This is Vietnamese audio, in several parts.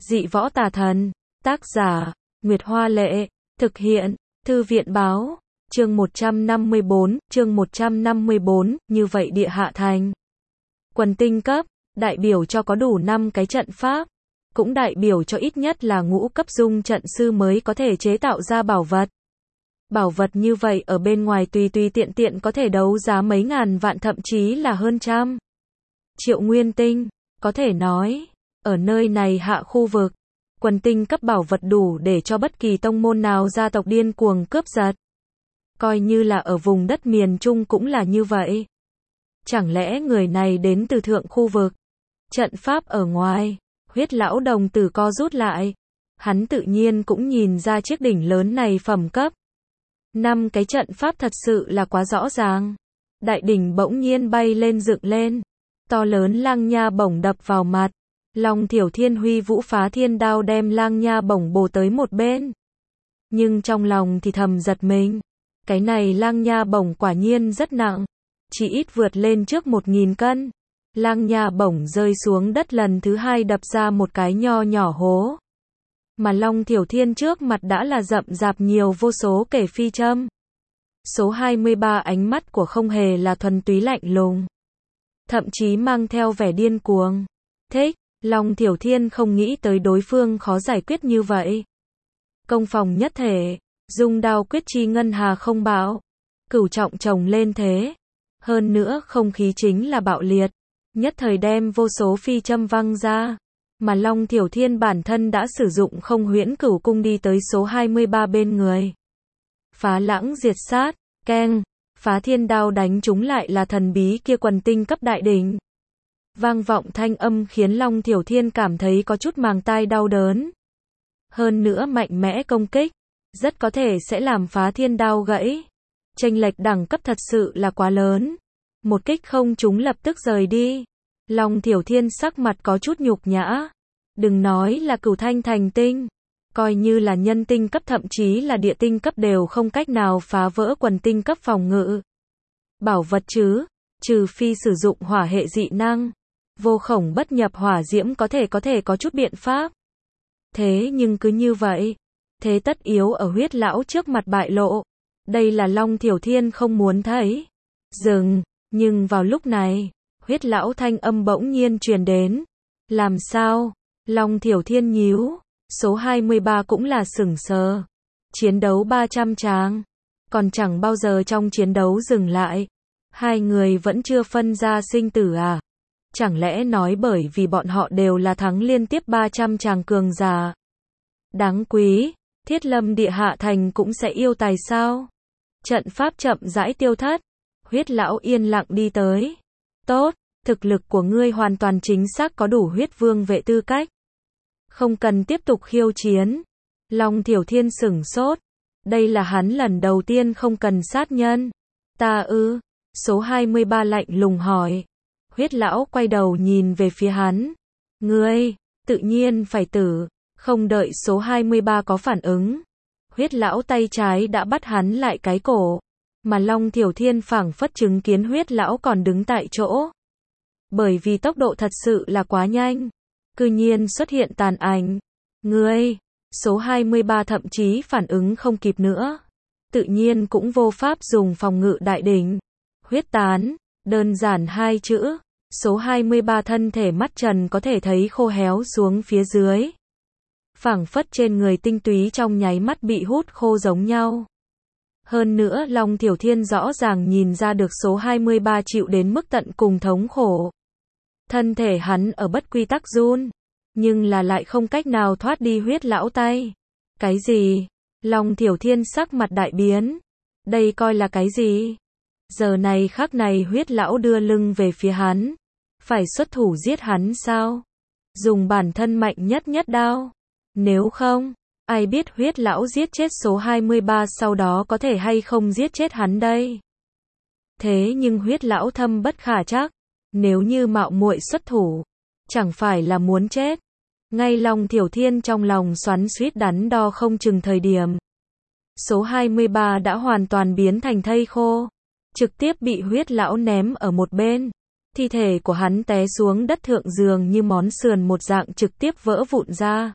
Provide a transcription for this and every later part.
Dị võ tà thần. Tác giả, Nguyệt Hoa Lệ. Thực hiện, Thư viện Báo. Chương 154, như vậy địa hạ thành. Quần tinh cấp, đại biểu cho có đủ 5 cái trận pháp. Cũng đại biểu cho ít nhất là ngũ cấp dung trận sư mới có thể chế tạo ra bảo vật. Bảo vật như vậy ở bên ngoài tùy tiện có thể đấu giá mấy ngàn vạn thậm chí là hơn trăm triệu nguyên tinh. Có thể nói, ở nơi này hạ khu vực, quần tinh cấp bảo vật đủ để cho bất kỳ tông môn nào gia tộc điên cuồng cướp giật. Coi như là ở vùng đất miền Trung cũng là như vậy. Chẳng lẽ người này đến từ thượng khu vực? Trận pháp ở ngoài, Huyết lão đồng tử co rút lại. Hắn tự nhiên cũng nhìn ra chiếc đỉnh lớn này phẩm cấp. 5 cái trận pháp thật sự là quá rõ ràng. Đại đỉnh bỗng nhiên bay lên dựng lên. To lớn lang nha bổng đập vào mặt. Long Thiểu Thiên huy vũ phá thiên đao đem lang nha bổng bổ tới một bên. Nhưng trong lòng thì thầm giật mình. Cái này lang nha bổng quả nhiên rất nặng. Chỉ ít vượt lên trước 1000 cân. Lang nha bổng rơi xuống đất lần thứ 2 đập ra một cái nho nhỏ hố. Mà Long Thiểu Thiên trước mặt đã là rậm rạp nhiều vô số kẻ phi châm. Số 23 ánh mắt của không hề là thuần túy lạnh lùng. Thậm chí mang theo vẻ điên cuồng. Thích, Long Thiểu Thiên không nghĩ tới đối phương khó giải quyết như vậy. Công phòng nhất thể, dung đao quyết chi ngân hà không bão. Cửu trọng chồng lên thế. Hơn nữa không khí chính là bạo liệt. Nhất thời đem vô số phi châm văng ra. Mà Long Thiểu Thiên bản thân đã sử dụng không huyễn cửu cung đi tới số 23 bên người. Phá lãng diệt sát, keng, phá thiên đao đánh chúng lại là thần bí kia quần tinh cấp đại đỉnh. Vang vọng thanh âm khiến Long Thiểu Thiên cảm thấy có chút màng tai đau đớn. Hơn nữa mạnh mẽ công kích, rất có thể sẽ làm phá thiên đao gãy. Chênh lệch đẳng cấp thật sự là quá lớn. Một kích không trúng lập tức rời đi. Long Thiểu Thiên sắc mặt có chút nhục nhã. Đừng nói là cửu thanh thành tinh. Coi như là nhân tinh cấp thậm chí là địa tinh cấp đều không cách nào phá vỡ quần tinh cấp phòng ngự. Bảo vật chứ, trừ phi sử dụng hỏa hệ dị năng. Vô khổng bất nhập hỏa diễm có thể có chút biện pháp. Thế nhưng cứ như vậy. Thế tất yếu ở Huyết lão trước mặt bại lộ. Đây là Long Thiểu Thiên không muốn thấy. Dừng, nhưng vào lúc này. Huyết lão thanh âm bỗng nhiên truyền đến. Làm sao? Long Thiểu Thiên nhíu. Số 23 cũng là sửng sờ. Chiến đấu 300 tràng. Còn chẳng bao giờ trong chiến đấu dừng lại. Hai người vẫn chưa phân ra sinh tử à? Chẳng lẽ nói bởi vì bọn họ đều là thắng liên tiếp 300 tràng cường giả. Đáng quý. Thiết Lâm địa hạ thành cũng sẽ yêu tài sao? Trận pháp chậm rãi tiêu thất. Huyết lão yên lặng đi tới. Tốt, thực lực của ngươi hoàn toàn chính xác có đủ huyết vương vệ tư cách. Không cần tiếp tục khiêu chiến. Long Thiểu Thiên sửng sốt. Đây là hắn lần đầu tiên không cần sát nhân. Ta ư? Số 23 lạnh lùng hỏi. Huyết lão quay đầu nhìn về phía hắn. Ngươi, tự nhiên phải tử. Không đợi số 23 có phản ứng. Huyết lão tay trái đã bắt hắn lại cái cổ. Mà Long Thiểu Thiên phảng phất chứng kiến huyết lão còn đứng tại chỗ. Bởi vì tốc độ thật sự là quá nhanh. Cư nhiên xuất hiện tàn ảnh. Ngươi, số 23 thậm chí phản ứng không kịp nữa. Tự nhiên cũng vô pháp dùng phòng ngự đại đỉnh. Huyết tán, đơn giản 2 chữ. Số 23 thân thể mắt trần có thể thấy khô héo xuống phía dưới. Phảng phất trên người tinh túy trong nháy mắt bị hút khô giống nhau. Hơn nữa Long Thiểu Thiên rõ ràng nhìn ra được số 23 chịu đến mức tận cùng thống khổ. Thân thể hắn ở bất quy tắc run. Nhưng là lại không cách nào thoát đi huyết lão tay. Cái gì? Long Thiểu Thiên sắc mặt đại biến. Đây coi là cái gì? Giờ này khắc này huyết lão đưa lưng về phía hắn. Phải xuất thủ giết hắn sao? Dùng bản thân mạnh nhất đao. Nếu không, ai biết huyết lão giết chết số 23 sau đó có thể hay không giết chết hắn đây? Thế nhưng huyết lão thâm bất khả trắc. Nếu như mạo muội xuất thủ, chẳng phải là muốn chết. Ngay Long Thiểu Thiên trong lòng xoắn xuýt đắn đo không chừng thời điểm. Số 23 đã hoàn toàn biến thành thây khô. Trực tiếp bị huyết lão ném ở một bên. Thi thể của hắn té xuống đất thượng giường như món sườn một dạng trực tiếp vỡ vụn ra.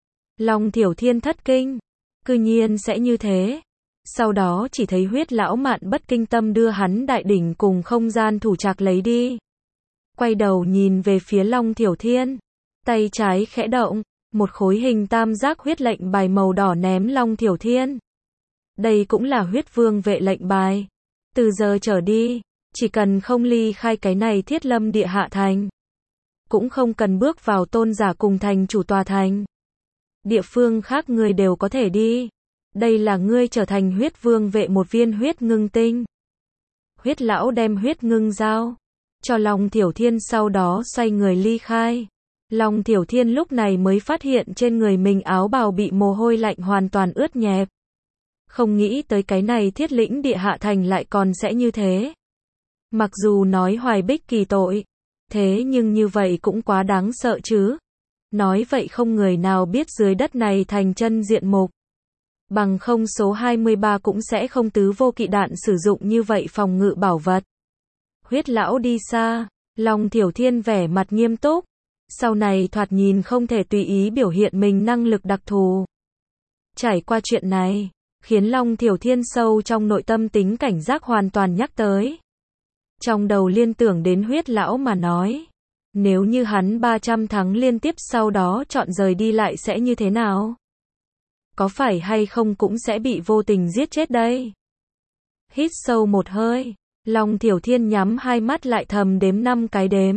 Long Thiểu Thiên thất kinh. Cư nhiên sẽ như thế. Sau đó chỉ thấy Huyết lão Mạn bất kinh tâm đưa hắn đại đỉnh cùng không gian thủ trạc lấy đi. Quay đầu nhìn về phía Long Thiểu Thiên. Tay trái khẽ động. Một khối hình tam giác huyết lệnh bài màu đỏ ném Long Thiểu Thiên. Đây cũng là huyết vương vệ lệnh bài. Từ giờ trở đi, chỉ cần không ly khai cái này Thiết Lâm Địa Hạ Thành, cũng không cần bước vào tôn giả cùng thành chủ tòa thành. Địa phương khác người đều có thể đi. Đây là ngươi trở thành huyết vương vệ một viên huyết ngưng tinh. Huyết lão đem huyết ngưng giao cho Long Thiểu Thiên, sau đó xoay người ly khai. Long Thiểu Thiên lúc này mới phát hiện trên người mình áo bào bị mồ hôi lạnh hoàn toàn ướt nhẹp. Không nghĩ tới cái này Thiết Lĩnh Địa Hạ Thành lại còn sẽ như thế. Mặc dù nói Hoài Bích kỳ tội, thế nhưng như vậy cũng quá đáng sợ chứ. Nói vậy không người nào biết dưới đất này thành chân diện mục. Bằng không số 23 cũng sẽ không tứ vô kỵ đạn sử dụng như vậy phòng ngự bảo vật. Huyết lão đi xa, Long Thiểu Thiên vẻ mặt nghiêm túc. Sau này thoạt nhìn không thể tùy ý biểu hiện mình năng lực đặc thù. Trải qua chuyện này, khiến Long Thiểu Thiên sâu trong nội tâm tính cảnh giác hoàn toàn nhắc tới. Trong đầu liên tưởng đến Huyết lão mà nói. Nếu như hắn 300 tháng liên tiếp sau đó chọn rời đi lại sẽ như thế nào? Có phải hay không cũng sẽ bị vô tình giết chết đây? Hít sâu một hơi, Long Thiểu Thiên nhắm hai mắt lại thầm đếm 5 cái đếm.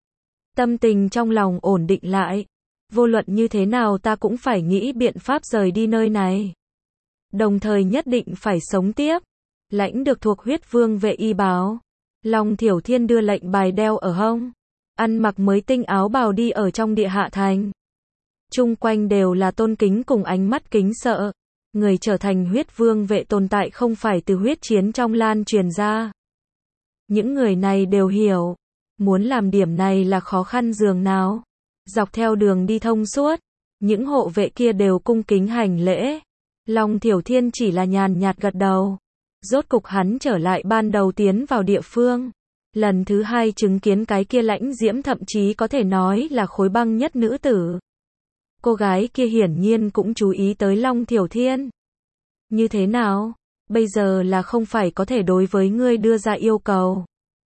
Tâm tình trong lòng ổn định lại. Vô luận như thế nào ta cũng phải nghĩ biện pháp rời đi nơi này. Đồng thời nhất định phải sống tiếp. Lãnh được thuộc huyết vương vệ y báo. Long Thiểu Thiên đưa lệnh bài đeo ở hông. Ăn mặc mới tinh áo bào đi ở trong Địa Hạ Thành. Chung quanh đều là tôn kính cùng ánh mắt kính sợ. Người trở thành huyết vương vệ tồn tại không phải từ huyết chiến trong lan truyền ra. Những người này đều hiểu. Muốn làm điểm này là khó khăn dường nào. Dọc theo đường đi thông suốt, những hộ vệ kia đều cung kính hành lễ. Long Thiểu Thiên chỉ là nhàn nhạt gật đầu. Rốt cục hắn trở lại ban đầu tiến vào địa phương. Lần thứ hai chứng kiến cái kia lãnh diễm thậm chí có thể nói là khối băng nhất nữ tử. Cô gái kia hiển nhiên cũng chú ý tới Long Thiểu Thiên. Như thế nào? Bây giờ là không phải có thể đối với ngươi đưa ra yêu cầu.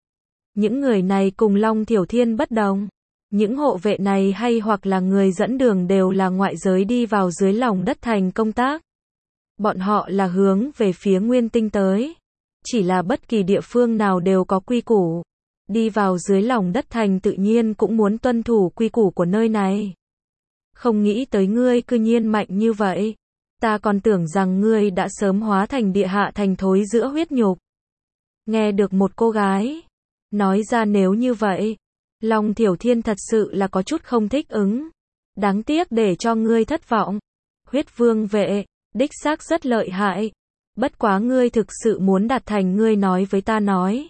Những người này cùng Long Thiểu Thiên bất đồng. Những hộ vệ này hay hoặc là người dẫn đường đều là ngoại giới đi vào dưới lòng đất thành công tác. Bọn họ là hướng về phía Nguyên Tinh tới. Chỉ là bất kỳ địa phương nào đều có quy củ. Đi vào dưới lòng đất thành tự nhiên cũng muốn tuân thủ quy củ của nơi này. Không nghĩ tới ngươi cư nhiên mạnh như vậy. Ta còn tưởng rằng ngươi đã sớm hóa thành Địa Hạ Thành thối giữa huyết nhục. Nghe được một cô gái nói ra nếu như vậy, Long Thiểu Thiên thật sự là có chút không thích ứng. Đáng tiếc để cho ngươi thất vọng. Huyết vương vệ, đích xác rất lợi hại. Bất quá ngươi thực sự muốn đạt thành ngươi nói với ta nói.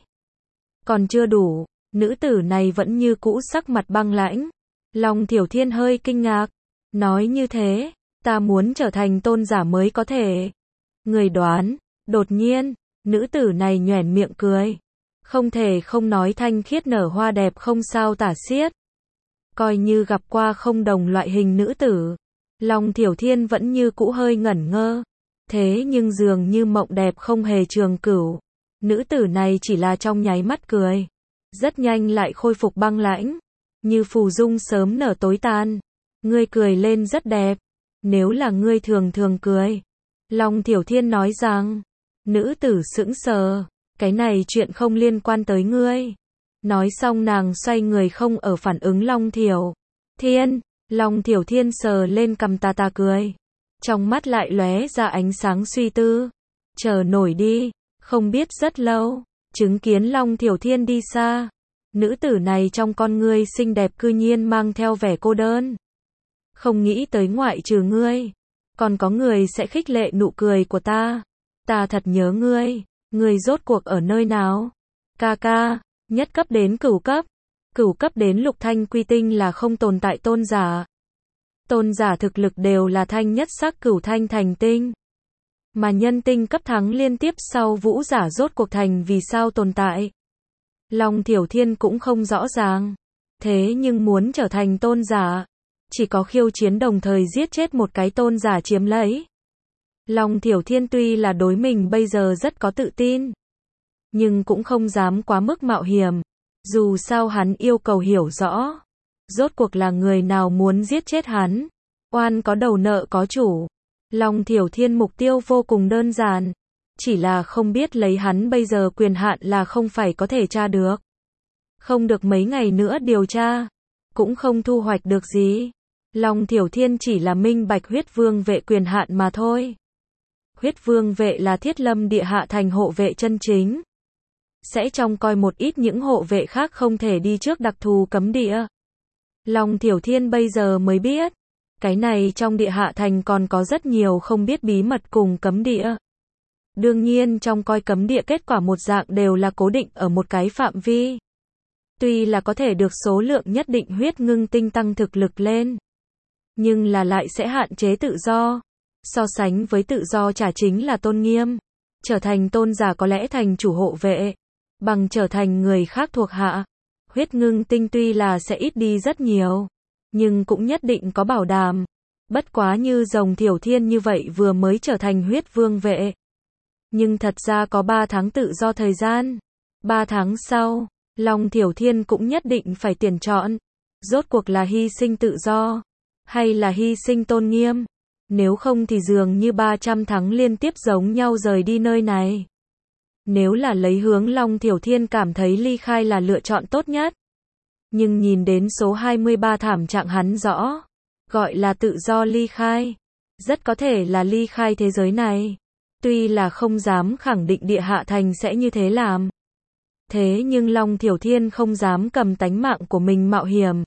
Còn chưa đủ, nữ tử này vẫn như cũ sắc mặt băng lãnh. Long Thiểu Thiên hơi kinh ngạc. Nói như thế, ta muốn trở thành tôn giả mới có thể. Người đoán, đột nhiên, nữ tử này nhoẻn miệng cười. Không thể không nói thanh khiết nở hoa đẹp không sao tả xiết. Coi như gặp qua không đồng loại hình nữ tử. Long Thiểu Thiên vẫn như cũ hơi ngẩn ngơ. Thế nhưng dường như mộng đẹp không hề trường cửu. Nữ tử này chỉ là trong nháy mắt cười. Rất nhanh lại khôi phục băng lãnh. Như phù dung sớm nở tối tan. Ngươi cười lên rất đẹp. Nếu là ngươi thường thường cười. Long Thiểu Thiên nói rằng. Nữ tử sững sờ. Cái này chuyện không liên quan tới ngươi. Nói xong nàng xoay người không ở phản ứng Long Thiểu Thiên. Long Thiểu Thiên sờ lên cằm tà tà cười. Trong mắt lại lóe ra ánh sáng suy tư. Chờ nổi đi. Không biết rất lâu. Chứng kiến Long Thiểu Thiên đi xa. Nữ tử này trong con ngươi xinh đẹp cư nhiên mang theo vẻ cô đơn. Không nghĩ tới ngoại trừ ngươi. Còn có người sẽ khích lệ nụ cười của ta. Ta thật nhớ ngươi. Ngươi rốt cuộc ở nơi nào? Ca ca, nhất cấp đến cửu cấp. Cửu cấp đến lục thanh quy tinh là không tồn tại tôn giả. Tôn giả thực lực đều là thanh nhất sắc cửu thanh thành tinh. Mà nhân tinh cấp thắng liên tiếp sau vũ giả rốt cuộc thành vì sao tồn tại? Long Thiểu Thiên cũng không rõ ràng. Thế nhưng muốn trở thành tôn giả, chỉ có khiêu chiến đồng thời giết chết một cái tôn giả chiếm lấy. Long Thiểu Thiên tuy là đối mình bây giờ rất có tự tin, nhưng cũng không dám quá mức mạo hiểm. Dù sao hắn yêu cầu hiểu rõ, rốt cuộc là người nào muốn giết chết hắn. Oan có đầu nợ có chủ. Long Thiểu Thiên mục tiêu vô cùng đơn giản, chỉ là không biết lấy hắn bây giờ quyền hạn là không phải có thể tra được. Không được mấy ngày nữa điều tra, cũng không thu hoạch được gì. Long Thiểu Thiên chỉ là minh bạch huyết vương vệ quyền hạn mà thôi. Huyết vương vệ là thiết lâm địa hạ thành hộ vệ chân chính, sẽ trông coi một ít những hộ vệ khác không thể đi trước đặc thù cấm địa. Long Thiểu Thiên bây giờ mới biết, cái này trong địa hạ thành còn có rất nhiều không biết bí mật cùng cấm địa. Đương nhiên trong coi cấm địa kết quả một dạng đều là cố định ở một cái phạm vi. Tuy là có thể được số lượng nhất định huyết ngưng tinh tăng thực lực lên, nhưng là lại sẽ hạn chế tự do. So sánh với tự do trả chính là tôn nghiêm. Trở thành tôn giả có lẽ thành chủ hộ vệ, bằng trở thành người khác thuộc hạ. Huyết ngưng tinh tuy là sẽ ít đi rất nhiều, nhưng cũng nhất định có bảo đảm. Bất quá như Rồng Thiểu Thiên như vậy vừa mới trở thành huyết vương vệ, nhưng thật ra có 3 tháng tự do thời gian. 3 tháng sau, Long Thiểu Thiên cũng nhất định phải tuyển chọn. Rốt cuộc là hy sinh tự do, hay là hy sinh tôn nghiêm. Nếu không thì dường như 300 tháng liên tiếp giống nhau rời đi nơi này. Nếu là lấy hướng Long Thiểu Thiên cảm thấy ly khai là lựa chọn tốt nhất. Nhưng nhìn đến số 23 thảm trạng hắn rõ, gọi là tự do ly khai. Rất có thể là ly khai thế giới này. Tuy là không dám khẳng định địa hạ thành sẽ như thế làm. Thế nhưng Long Thiểu Thiên không dám cầm tánh mạng của mình mạo hiểm.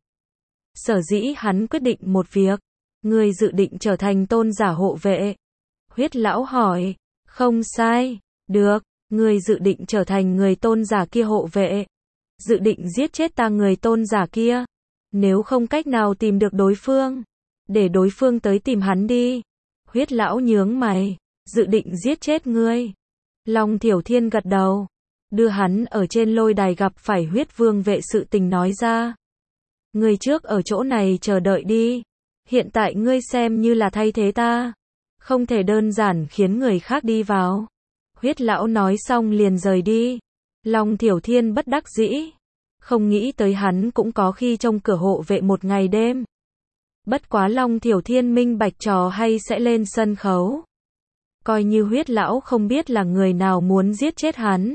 Sở dĩ hắn quyết định một việc. Người dự định trở thành tôn giả hộ vệ. Huyết lão hỏi. Không sai. Được. Người dự định trở thành người tôn giả kia hộ vệ. Dự định giết chết ta người tôn giả kia. Nếu không cách nào tìm được đối phương, để đối phương tới tìm hắn đi. Huyết lão nhướng mày. Dự định giết chết ngươi. Long Thiểu Thiên gật đầu, đưa hắn ở trên lôi đài gặp phải huyết vương vệ sự tình nói ra. Ngươi trước ở chỗ này chờ đợi đi. Hiện tại ngươi xem như là thay thế ta, không thể đơn giản khiến người khác đi vào. Huyết lão nói xong liền rời đi. Long Thiểu Thiên bất đắc dĩ, không nghĩ tới hắn cũng có khi trông cửa hộ vệ một ngày đêm. Bất quá Long Thiểu Thiên minh bạch trò hay sẽ lên sân khấu. Coi như huyết lão không biết là người nào muốn giết chết hắn,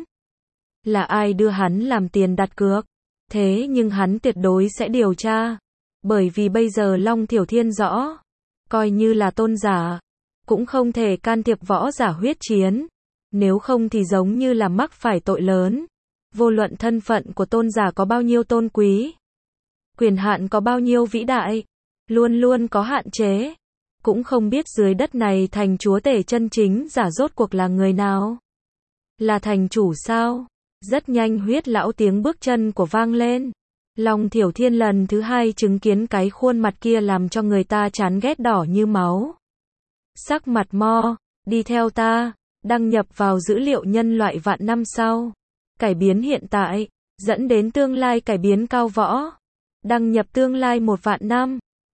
là ai đưa hắn làm tiền đặt cược. Thế nhưng hắn tuyệt đối sẽ điều tra. Bởi vì bây giờ Long Thiểu Thiên rõ, coi như là tôn giả, cũng không thể can thiệp võ giả huyết chiến. Nếu không thì giống như là mắc phải tội lớn. Vô luận thân phận của tôn giả có bao nhiêu tôn quý, quyền hạn có bao nhiêu vĩ đại, luôn luôn có hạn chế. Cũng không biết dưới đất này thành chúa tể chân chính giả rốt cuộc là người nào. Là thành chủ sao? Rất nhanh huyết lão tiếng bước chân của vang lên. Long Thiểu Thiên lần thứ 2 chứng kiến cái khuôn mặt kia làm cho người ta chán ghét đỏ như máu. Sắc mặt mo, đi theo ta, đăng nhập vào dữ liệu nhân loại vạn năm sau. Cải biến hiện tại, dẫn đến tương lai cải biến cao võ. Đăng nhập tương lai 1 vạn năm.